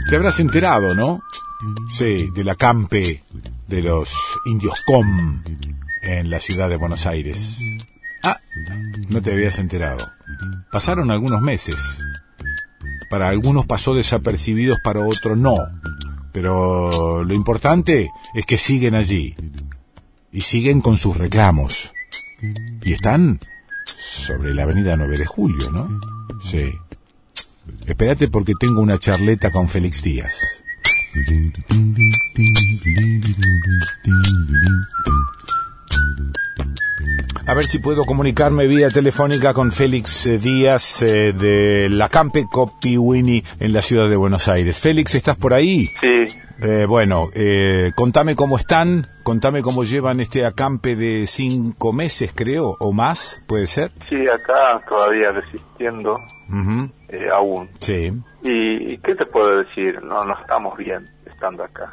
Te habrás enterado, ¿no? Sí, del acampe de los indios Com en la ciudad de Buenos Aires. Ah, no te habías enterado. Pasaron algunos meses. Para algunos pasó desapercibidos, para otros no. Pero lo importante es que siguen allí. Y siguen con sus reclamos. Y están sobre la avenida 9 de Julio, ¿no? Sí. Espérate porque tengo una charleta con Félix Díaz. A ver si puedo comunicarme vía telefónica con Félix Díaz de la Acampe Copihuini en la ciudad de Buenos Aires. Félix, ¿estás por ahí? Sí. Bueno, contame cómo están, contame cómo llevan este acampe de 5 meses, creo, o más, ¿puede ser? Sí, acá todavía resistiendo, aún. Sí. ¿Y qué te puedo decir? No estamos bien estando acá.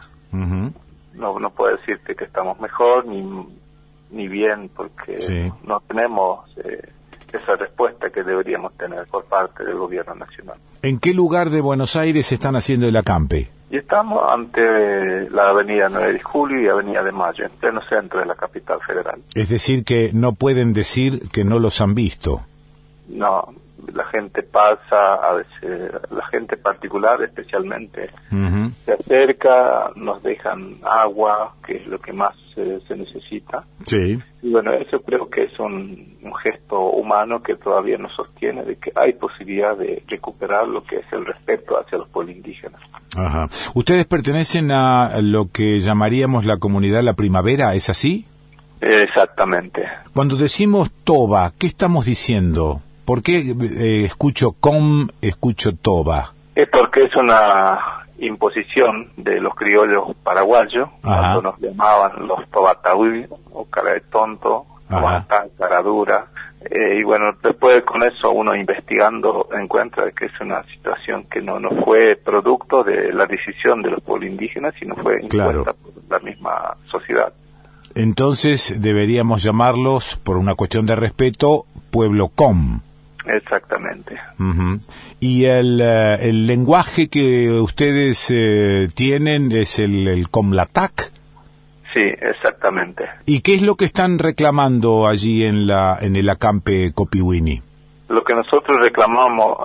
No puedo decirte que estamos mejor ni bien, porque sí, no tenemos esa respuesta que deberíamos tener por parte del gobierno nacional. ¿En qué lugar de Buenos Aires están haciendo el acampe? Y estamos ante la avenida 9 de Julio y avenida de Mayo, en pleno centro de la capital federal. Es decir, que no pueden decir que no los han visto. No, la gente pasa, a veces la gente particular especialmente se acerca, nos dejan agua, que es lo que más se necesita. Sí. Y bueno, eso creo que es un gesto humano que todavía nos sostiene de que hay posibilidad de recuperar lo que es el respeto hacia los pueblos indígenas. Ajá. ¿Ustedes pertenecen a lo que llamaríamos la comunidad La Primavera, es así? Exactamente. Cuando decimos toba, ¿qué estamos diciendo? ¿Por qué escucho com, escucho toba? Es porque es una imposición de los criollos paraguayos, cuando nos llamaban los tobatahuí, o cara de tonto, guantán, cara dura. Y bueno, después con eso uno investigando encuentra que es una situación que no fue producto de la decisión de los pueblos indígenas, sino fue impuesta por la misma sociedad. Entonces deberíamos llamarlos, por una cuestión de respeto, pueblo com. Exactamente. ¿Y el lenguaje que ustedes tienen es el comlatac? Sí, exactamente. ¿Y qué es lo que están reclamando allí en el acampe Copihuini? Lo que nosotros reclamamos,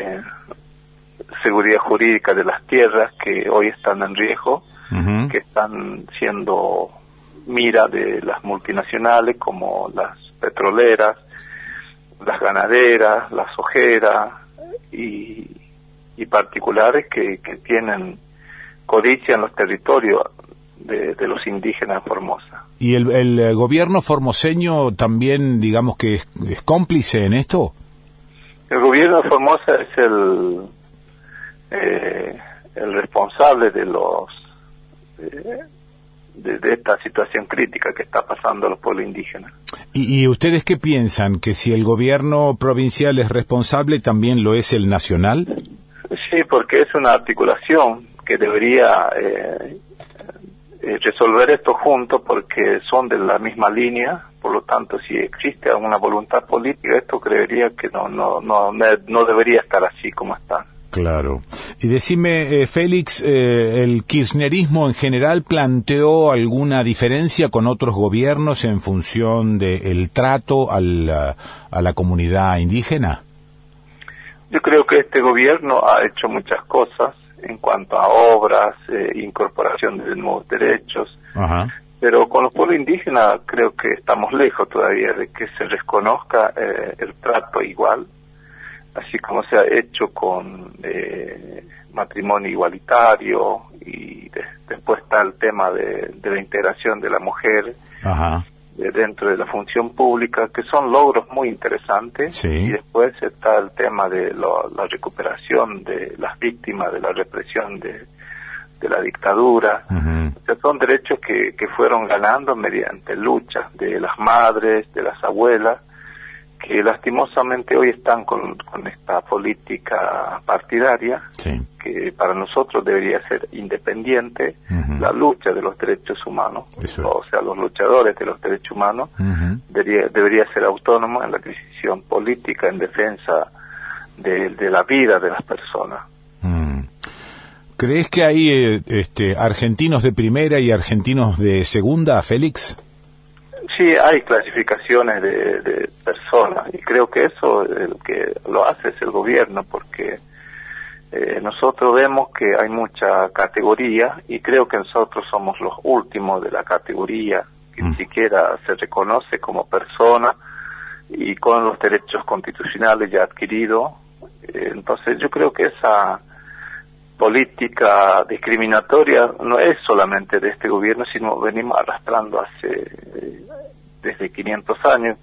seguridad jurídica de las tierras que hoy están en riesgo, que están siendo mira de las multinacionales como las petroleras, las ganaderas, las ojeras y particulares que tienen codicia en los territorios de los indígenas en Formosa. ¿Y el gobierno formoseño también, digamos que es cómplice en esto? El gobierno de Formosa es el responsable de de esta situación crítica que está pasando a los pueblos indígenas. ¿Y ustedes qué piensan? ¿Que si el gobierno provincial es responsable, también lo es el nacional? Sí, porque es una articulación que debería resolver esto juntos, porque son de la misma línea. Por lo tanto, si existe alguna voluntad política, esto creería que no debería estar así como está. Claro. Y decime, Félix, ¿el kirchnerismo en general planteó alguna diferencia con otros gobiernos en función del trato a la comunidad indígena? Yo creo que este gobierno ha hecho muchas cosas en cuanto a obras, incorporación de nuevos derechos, pero con los pueblos indígenas creo que estamos lejos todavía de que se reconozca el trato igual, así como se ha hecho con matrimonio igualitario, y después está el tema de la integración de la mujer dentro de la función pública, que son logros muy interesantes. Sí. Y después está el tema de la recuperación de las víctimas de la represión de la dictadura. O sea, son derechos que fueron ganando mediante luchas de las madres, de las abuelas, que lastimosamente hoy están con esta política partidaria, que para nosotros debería ser independiente. La lucha de los derechos humanos, o sea, los luchadores de los derechos humanos, debería ser autónoma en la decisión política en defensa de la vida de las personas. ¿Crees que hay argentinos de primera y argentinos de segunda, Félix? Sí, hay clasificaciones de personas y creo que eso el que lo hace es el gobierno, porque nosotros vemos que hay mucha categoría y creo que nosotros somos los últimos de la categoría, que ni siquiera se reconoce como persona y con los derechos constitucionales ya adquiridos. Entonces yo creo que esa política discriminatoria no es solamente de este gobierno, sino venimos arrastrando desde 500 años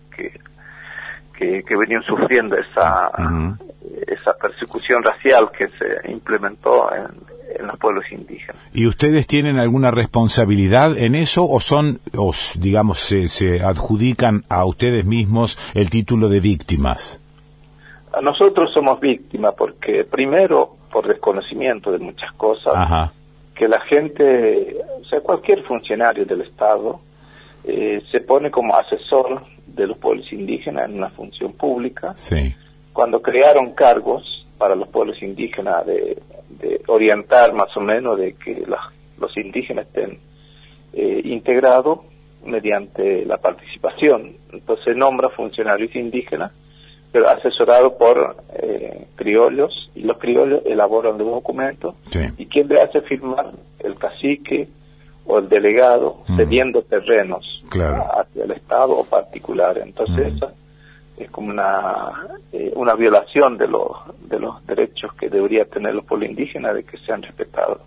que venían sufriendo esa persecución racial que se implementó en los pueblos indígenas. ¿Y ustedes tienen alguna responsabilidad en eso o digamos, se adjudican a ustedes mismos el título de víctimas? Nosotros somos víctimas porque primero por desconocimiento de muchas cosas. Ajá. Que la gente, o sea, cualquier funcionario del Estado se pone como asesor de los pueblos indígenas en una función pública. Sí. Cuando crearon cargos para los pueblos indígenas de orientar más o menos de que los indígenas estén integrados mediante la participación, entonces nombra funcionarios indígenas pero asesorado por criollos, y los criollos elaboran los documentos, sí. Y quien le hace firmar el cacique o el delegado cediendo terrenos, claro, hacia el Estado o particular. Entonces esa es como una violación de los derechos que debería tener los pueblos indígenas de que sean respetados.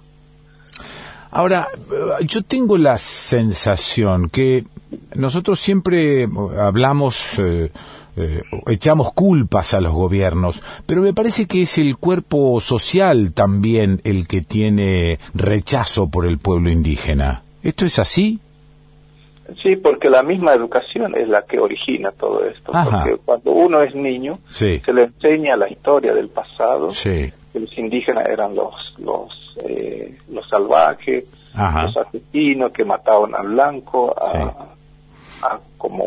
Ahora, yo tengo la sensación que nosotros siempre hablamos, echamos culpas a los gobiernos, pero me parece que es el cuerpo social también el que tiene rechazo por el pueblo indígena. ¿Esto es así? Sí, porque la misma educación es la que origina todo esto. Ajá. Porque cuando uno es niño, sí, se le enseña la historia del pasado, sí, que los indígenas eran los salvajes, ajá, los asesinos que mataban al blanco sí, como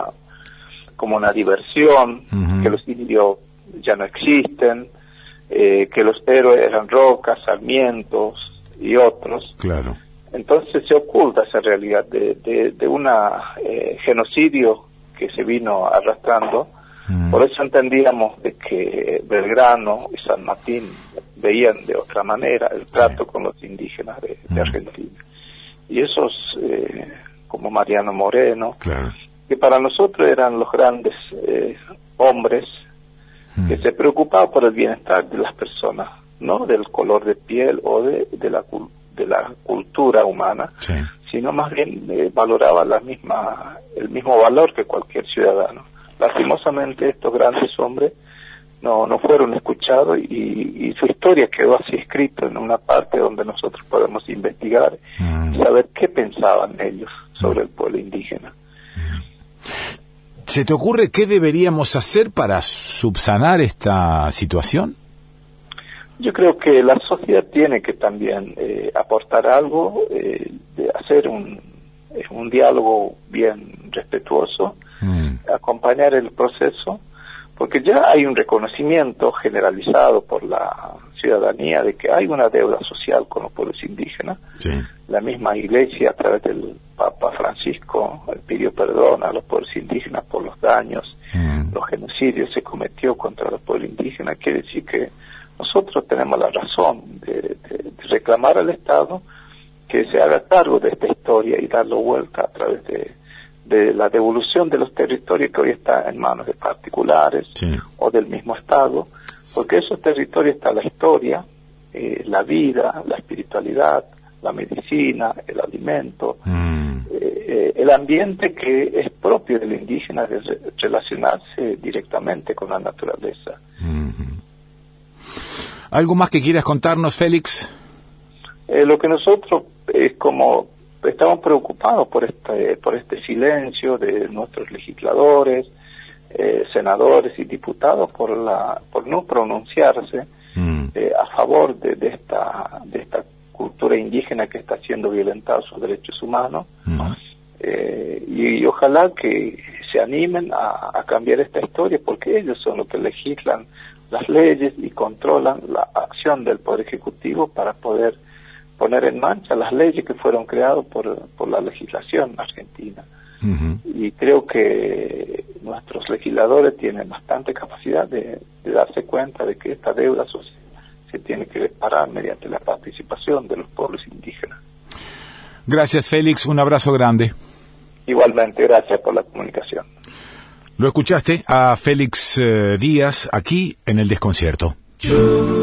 una diversión, que los indios ya no existen, que los héroes eran Rocas, Sarmientos y otros. Claro. Entonces se oculta esa realidad de una genocidio que se vino arrastrando. Por eso entendíamos de que Belgrano y San Martín veían de otra manera el trato, sí, con los indígenas de Argentina. Y esos, como Mariano Moreno, claro, que para nosotros eran los grandes hombres que se preocupaban por el bienestar de las personas, no del color de piel o de la cultura humana, sí, sino más bien valoraba el mismo valor que cualquier ciudadano. Lastimosamente estos grandes hombres no fueron escuchados y su historia quedó así escrita en una parte donde nosotros podemos investigar y saber qué pensaban ellos sobre el pueblo indígena. ¿Se te ocurre qué deberíamos hacer para subsanar esta situación? Yo creo que la sociedad tiene que también aportar algo, de hacer un diálogo bien respetuoso, acompañar el proceso, porque ya hay un reconocimiento generalizado por la ciudadanía de que hay una deuda social con los pueblos indígenas. Sí. La misma Iglesia, a través del Papa Francisco, pidió perdón a los pueblos indígenas por los daños, los genocidios se cometió contra los pueblos indígenas. Quiere decir que nosotros tenemos la razón de reclamar al Estado que se haga cargo de esta historia y darlo vuelta a través de la devolución de los territorios que hoy están en manos de particulares, sí, o del mismo Estado, porque esos territorios está la historia, la vida, la espiritualidad, la medicina, el alimento, el ambiente que es propio del indígena de relacionarse directamente con la naturaleza. ¿Algo más que quieras contarnos, Félix? Lo que nosotros estamos preocupados por este silencio de nuestros legisladores, senadores y diputados por no pronunciarse a favor de esta cultura indígena que está siendo violentada sus derechos humanos, y ojalá que se animen a cambiar esta historia, porque ellos son los que legislan las leyes y controlan la acción del Poder Ejecutivo para poder poner en marcha las leyes que fueron creadas por la legislación argentina. Uh-huh. Y creo que nuestros legisladores tienen bastante capacidad de darse cuenta de que esta deuda social se tiene que reparar mediante la participación de los pueblos indígenas. Gracias, Félix, un abrazo grande. Igualmente, gracias por la comunicación. Lo escuchaste a Félix Díaz aquí en El Desconcierto.